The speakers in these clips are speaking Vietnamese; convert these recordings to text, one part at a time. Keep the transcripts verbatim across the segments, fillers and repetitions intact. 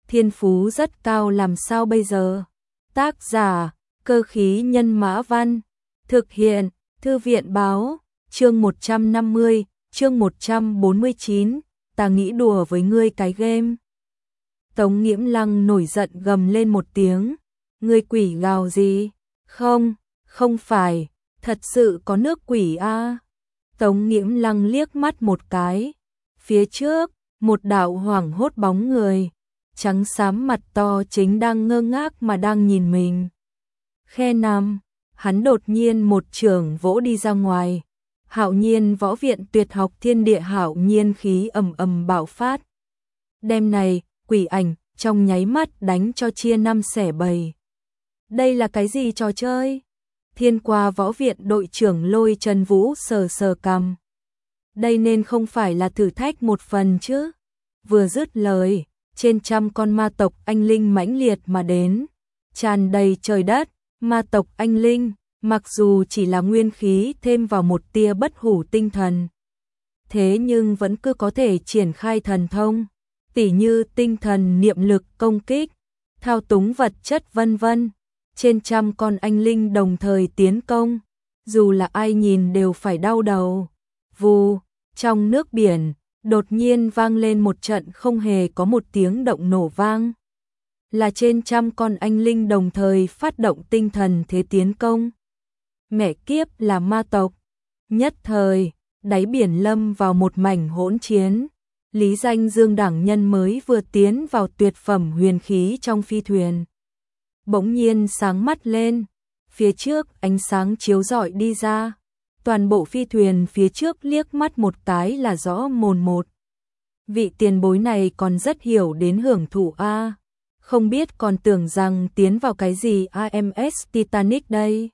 thiên phú rất cao làm sao bây giờ? Tác giả, Cơ khí nhân mã văn. Thực hiện, Thư viện báo, chương một trăm năm mươi, chương một trăm bốn mươi chín, ta nghĩ đùa với ngươi cái game. Tống Nghiễm Lăng nổi giận gầm lên một tiếng, ngươi quỷ gào gì? Không, không phải, thật sự có nước quỷ a. À. Tống Nghiễm Lăng liếc mắt một cái, phía trước, một đạo hoảng hốt bóng người, trắng xám mặt to chính đang ngơ ngác mà đang nhìn mình. Khe năm, hắn đột nhiên một chưởng vỗ đi ra ngoài. Hạo Nhiên Võ Viện Tuyệt Học Thiên Địa Hạo Nhiên khí ầm ầm bạo phát. Đêm này, quỷ ảnh trong nháy mắt đánh cho chia năm xẻ bảy. Đây là cái gì trò chơi? Thiên Qua Võ Viện đội trưởng Lôi Trần Vũ sờ sờ cằm. Đây nên không phải là thử thách một phần chứ? Vừa dứt lời, trên trăm con ma tộc anh linh mãnh liệt mà đến, tràn đầy trời đất. Ma tộc anh linh, mặc dù chỉ là nguyên khí thêm vào một tia bất hủ tinh thần, thế nhưng vẫn cứ có thể triển khai thần thông, tỉ như tinh thần niệm lực công kích, thao túng vật chất vân vân. Trên trăm con anh linh đồng thời tiến công, dù là ai nhìn đều phải đau đầu. Vù, trong nước biển, đột nhiên vang lên một trận không hề có một tiếng động nổ vang. Là trên trăm con anh linh đồng thời phát động tinh thần thế tiến công. Mẹ kiếp là ma tộc. Nhất thời, đáy biển lâm vào một mảnh hỗn chiến. Lý Danh Dương đẳng nhân mới vừa tiến vào tuyệt phẩm huyền khí trong phi thuyền. Bỗng nhiên sáng mắt lên, phía trước ánh sáng chiếu rọi đi ra. Toàn bộ phi thuyền phía trước liếc mắt một cái là rõ mồn một. Vị tiền bối này còn rất hiểu đến hưởng thụ a. Không biết còn tưởng rằng tiến vào cái gì a em ét Titanic đây.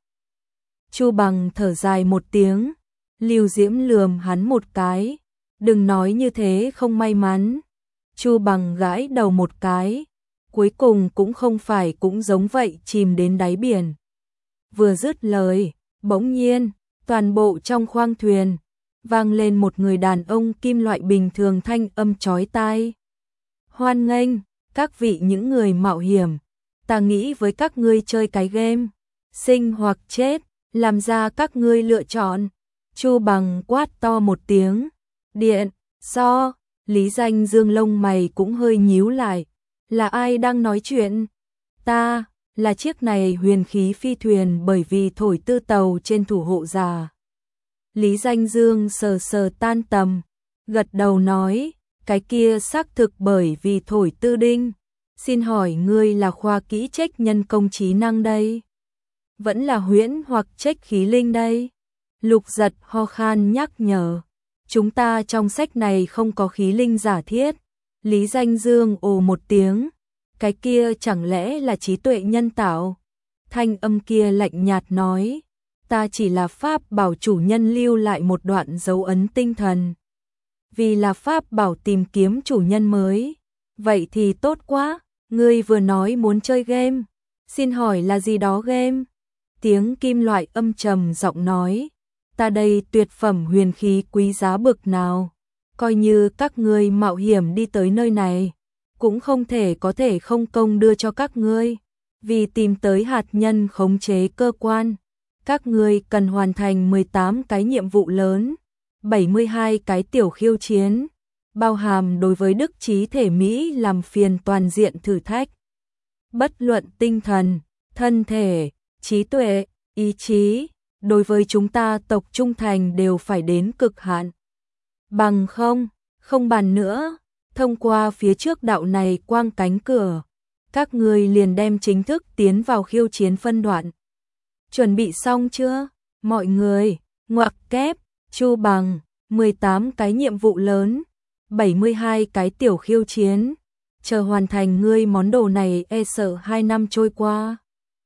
Chu Bằng thở dài một tiếng, Lưu Diễm lườm hắn một cái, đừng nói như thế không may mắn. Chu Bằng gãi đầu một cái, cuối cùng cũng không phải cũng giống vậy chìm đến đáy biển. Vừa dứt lời, bỗng nhiên, toàn bộ trong khoang thuyền, vang lên một người đàn ông kim loại bình thường thanh âm chói tai. Hoan nghênh, các vị những người mạo hiểm, ta nghĩ với các ngươi chơi cái game, sinh hoặc chết, làm ra các ngươi lựa chọn. Chu Bằng quát to một tiếng, điện, so, Lý Danh Dương lông mày cũng hơi nhíu lại, là ai đang nói chuyện? Ta, là chiếc này huyền khí phi thuyền bởi vì thổi tư tàu trên thủ hộ giả. Lý Danh Dương sờ sờ tan tầm, gật đầu nói, cái kia xác thực bởi vì thổi tư đinh. Xin hỏi ngươi là khoa kỹ trách nhân công trí năng đây? Vẫn là huyễn hoặc trách khí linh đây? Lục Giật ho khan nhắc nhở. Chúng ta trong sách này không có khí linh giả thiết. Lý Danh Dương ồ một tiếng. Cái kia chẳng lẽ là trí tuệ nhân tạo? Thanh âm kia lạnh nhạt nói. Ta chỉ là pháp bảo chủ nhân lưu lại một đoạn dấu ấn tinh thần. Vì là pháp bảo tìm kiếm chủ nhân mới. Vậy thì tốt quá, ngươi vừa nói muốn chơi game. Xin hỏi là gì đó game? Tiếng kim loại âm trầm giọng nói. Ta đây tuyệt phẩm huyền khí quý giá bực nào. Coi như các ngươi mạo hiểm đi tới nơi này, cũng không thể có thể không công đưa cho các ngươi. Vì tìm tới hạt nhân khống chế cơ quan, các ngươi cần hoàn thành mười tám cái nhiệm vụ lớn, bảy mươi hai cái tiểu khiêu chiến, bao hàm đối với đức trí thể Mỹ làm phiền toàn diện thử thách. Bất luận tinh thần, thân thể, trí tuệ, ý chí, đối với chúng ta tộc trung thành đều phải đến cực hạn. Bằng không, không bàn nữa, thông qua phía trước đạo này quang cánh cửa, các ngươi liền đem chính thức tiến vào khiêu chiến phân đoạn. Chuẩn bị xong chưa? Mọi người, ngoặc kép, Chu Bằng, mười tám cái nhiệm vụ lớn, bảy mươi hai cái tiểu khiêu chiến, chờ hoàn thành ngươi món đồ này e sợ hai năm trôi qua.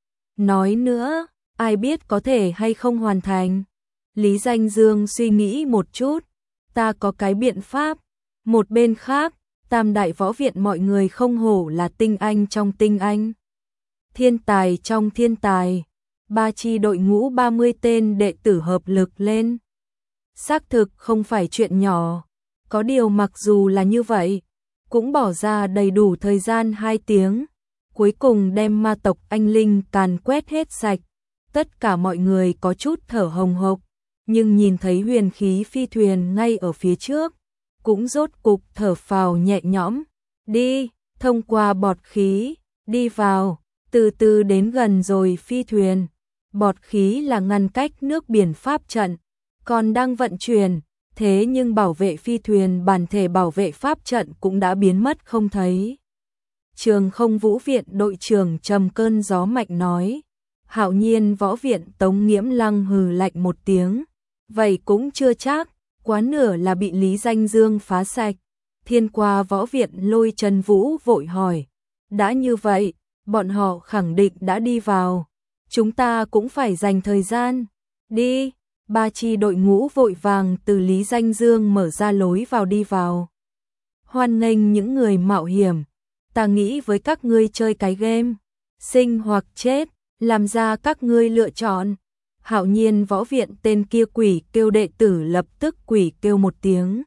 Nói nữa, ai biết có thể hay không hoàn thành. Lý Danh Dương suy nghĩ một chút, ta có cái biện pháp. Một bên khác, Tam Đại Võ Viện mọi người không hổ là tinh anh trong tinh anh, thiên tài trong thiên tài. Ba chi đội ngũ ba mươi tên đệ tử hợp lực lên. Xác thực không phải chuyện nhỏ. Có điều mặc dù là như vậy, cũng bỏ ra đầy đủ thời gian hai tiếng, cuối cùng đem ma tộc anh linh càn quét hết sạch. Tất cả mọi người có chút thở hồng hộc, nhưng nhìn thấy huyền khí phi thuyền ngay ở phía trước, cũng rốt cục thở phào nhẹ nhõm. Đi, thông qua bọt khí, đi vào, từ từ đến gần rồi phi thuyền. Bọt khí là ngăn cách nước biển pháp trận, còn đang vận chuyển, thế nhưng bảo vệ phi thuyền bản thể bảo vệ pháp trận cũng đã biến mất không thấy. Trường Không Vũ Viện đội trưởng trầm cơn gió mạnh nói. Hạo Nhiên Võ Viện Tống Nghiễm Lăng hừ lạnh một tiếng. Vậy cũng chưa chắc, quá nửa là bị Lý Danh Dương phá sạch. Thiên Qua Võ Viện Lôi Trần Vũ vội hỏi. Đã như vậy, bọn họ khẳng định đã đi vào. Chúng ta cũng phải dành thời gian. Đi, ba chi đội ngũ vội vàng từ Lý Danh Dương mở ra lối vào đi vào. Hoan nghênh những người mạo hiểm. Ta nghĩ với các ngươi chơi cái game, sinh hoặc chết, làm ra các ngươi lựa chọn. Hạo Nhiên Võ Viện tên kia quỷ kêu đệ tử lập tức quỷ kêu một tiếng.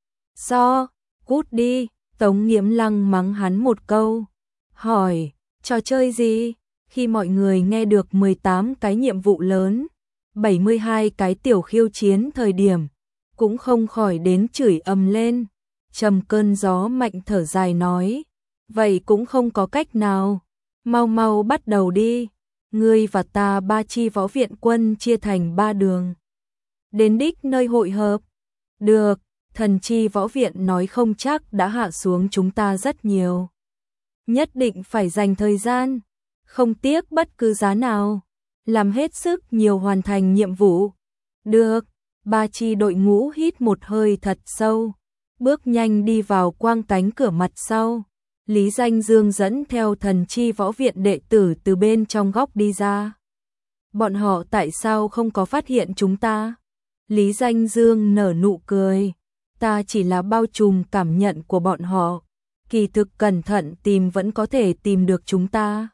So, cút đi, Tống Nghiễm Lăng mắng hắn một câu. Hỏi, trò chơi gì? Khi mọi người nghe được mười tám cái nhiệm vụ lớn, bảy mươi hai cái tiểu khiêu chiến thời điểm, cũng không khỏi đến chửi ầm lên. Trầm cơn gió mạnh thở dài nói. Vậy cũng không có cách nào, mau mau bắt đầu đi, ngươi và ta ba chi võ viện quân chia thành ba đường. Đến đích nơi hội hợp, được, thần chi võ viện nói không chắc đã hạ xuống chúng ta rất nhiều. Nhất định phải dành thời gian, không tiếc bất cứ giá nào, làm hết sức nhiều hoàn thành nhiệm vụ. Được, ba chi đội ngũ hít một hơi thật sâu, bước nhanh đi vào quang cánh cửa mặt sau. Lý Danh Dương dẫn theo thần chi võ viện đệ tử từ bên trong góc đi ra. Bọn họ tại sao không có phát hiện chúng ta? Lý Danh Dương nở nụ cười. Ta chỉ là bao trùm cảm nhận của bọn họ. Kỳ thực cẩn thận tìm vẫn có thể tìm được chúng ta.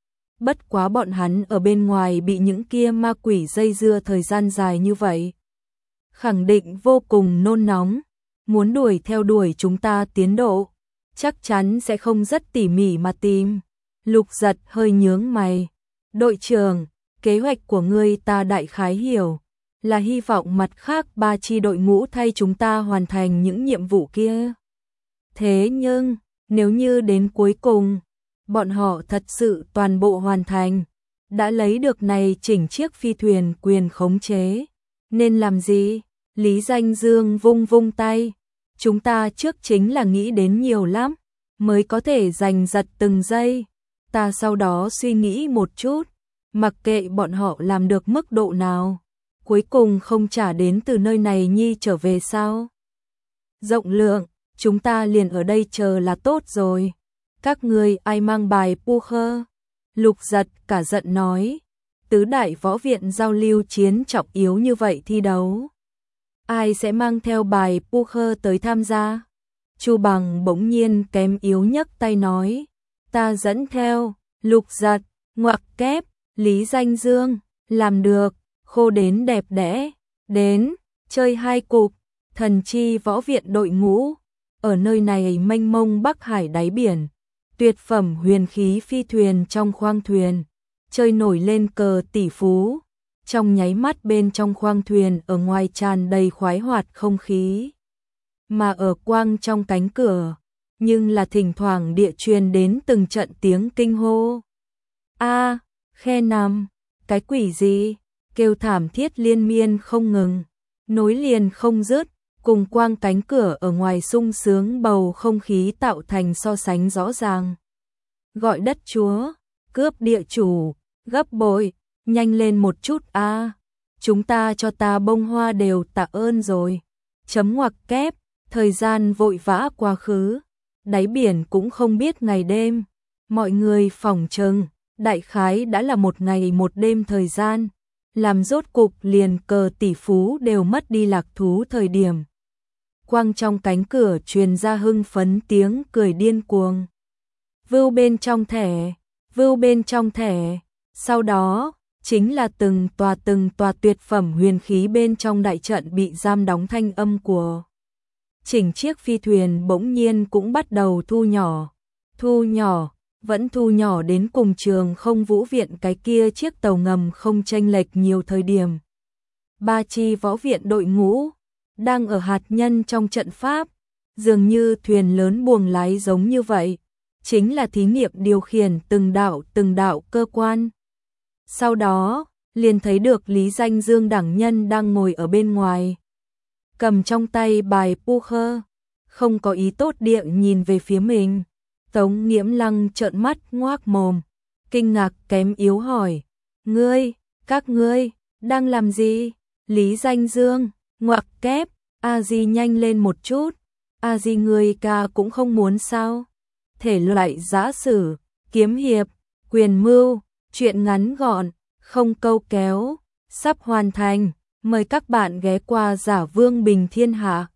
Bất quá bọn hắn ở bên ngoài bị những kia ma quỷ dây dưa thời gian dài như vậy. Khẳng định vô cùng nôn nóng. Muốn đuổi theo đuổi chúng ta tiến độ. Chắc chắn sẽ không rất tỉ mỉ mà tìm. Lục Giật hơi nhướng mày. Đội trưởng, kế hoạch của ngươi ta đại khái hiểu, là hy vọng mặt khác ba chi đội ngũ thay chúng ta hoàn thành những nhiệm vụ kia. Thế nhưng, nếu như đến cuối cùng, bọn họ thật sự toàn bộ hoàn thành, đã lấy được này chỉnh chiếc phi thuyền quyền khống chế, nên làm gì? Lý Danh Dương vung vung tay. Chúng ta trước chính là nghĩ đến nhiều lắm, mới có thể giành giật từng giây. Ta sau đó suy nghĩ một chút, mặc kệ bọn họ làm được mức độ nào, cuối cùng không trả đến từ nơi này nhi trở về sao? Rộng lượng, chúng ta liền ở đây chờ là tốt rồi. Các ngươi ai mang bài poker? Lục Giật cả giận nói. Tứ đại võ viện giao lưu chiến trọng yếu như vậy thi đấu, ai sẽ mang theo bài poker tới tham gia? Chu Bằng bỗng nhiên kém yếu nhấc tay nói. Ta dẫn theo. Lục Giật, ngoặc kép, Lý Danh Dương, làm được, khô đến đẹp đẽ. Đến, chơi hai cục, thần chi võ viện đội ngũ. Ở nơi này mênh mông Bắc Hải đáy biển, tuyệt phẩm huyền khí phi thuyền trong khoang thuyền, chơi nổi lên cờ tỷ phú. Trong nháy mắt bên trong khoang thuyền ở ngoài tràn đầy khoái hoạt không khí. Mà ở quang trong cánh cửa, nhưng là thỉnh thoảng địa truyền đến từng trận tiếng kinh hô. A, khe nằm, cái quỷ gì? Kêu thảm thiết liên miên không ngừng, nối liền không dứt, cùng quang cánh cửa ở ngoài sung sướng bầu không khí tạo thành so sánh rõ ràng. Gọi đất chúa, cướp địa chủ, gấp bội. Nhanh lên một chút a, à. Chúng ta cho ta bông hoa đều tạ ơn rồi. Chấm ngoặc kép, thời gian vội vã quá khứ, đáy biển cũng không biết ngày đêm. Mọi người phỏng chừng, đại khái đã là một ngày một đêm thời gian, làm rốt cục liền cờ tỷ phú đều mất đi lạc thú thời điểm. Quang trong cánh cửa truyền ra hưng phấn tiếng cười điên cuồng. Vưu bên trong thẻ, vưu bên trong thẻ, sau đó chính là từng tòa từng tòa tuyệt phẩm huyền khí bên trong đại trận bị giam đóng thanh âm của chỉnh chiếc phi thuyền bỗng nhiên cũng bắt đầu thu nhỏ, thu nhỏ, vẫn thu nhỏ đến cùng Trường Không Vũ Viện cái kia chiếc tàu ngầm không chênh lệch nhiều thời điểm. Ba chi võ viện đội ngũ đang ở hạt nhân trong trận pháp, dường như thuyền lớn buồng lái giống như vậy, chính là thí nghiệm điều khiển từng đạo từng đạo cơ quan. Sau đó, liền thấy được Lý Danh Dương đẳng nhân đang ngồi ở bên ngoài, cầm trong tay bài poker, không có ý tốt địa nhìn về phía mình. Tống Nghiễm Lăng trợn mắt ngoác mồm, kinh ngạc kém yếu hỏi: "Ngươi, các ngươi đang làm gì?" Lý Danh Dương ngoặc kép: "A Di nhanh lên một chút, A Di ngươi ca cũng không muốn sao?" Thể loại giã sử, kiếm hiệp, quyền mưu, truyện ngắn gọn, không câu kéo, sắp hoàn thành, mời các bạn ghé qua Giả Vương Bình Thiên Hạ.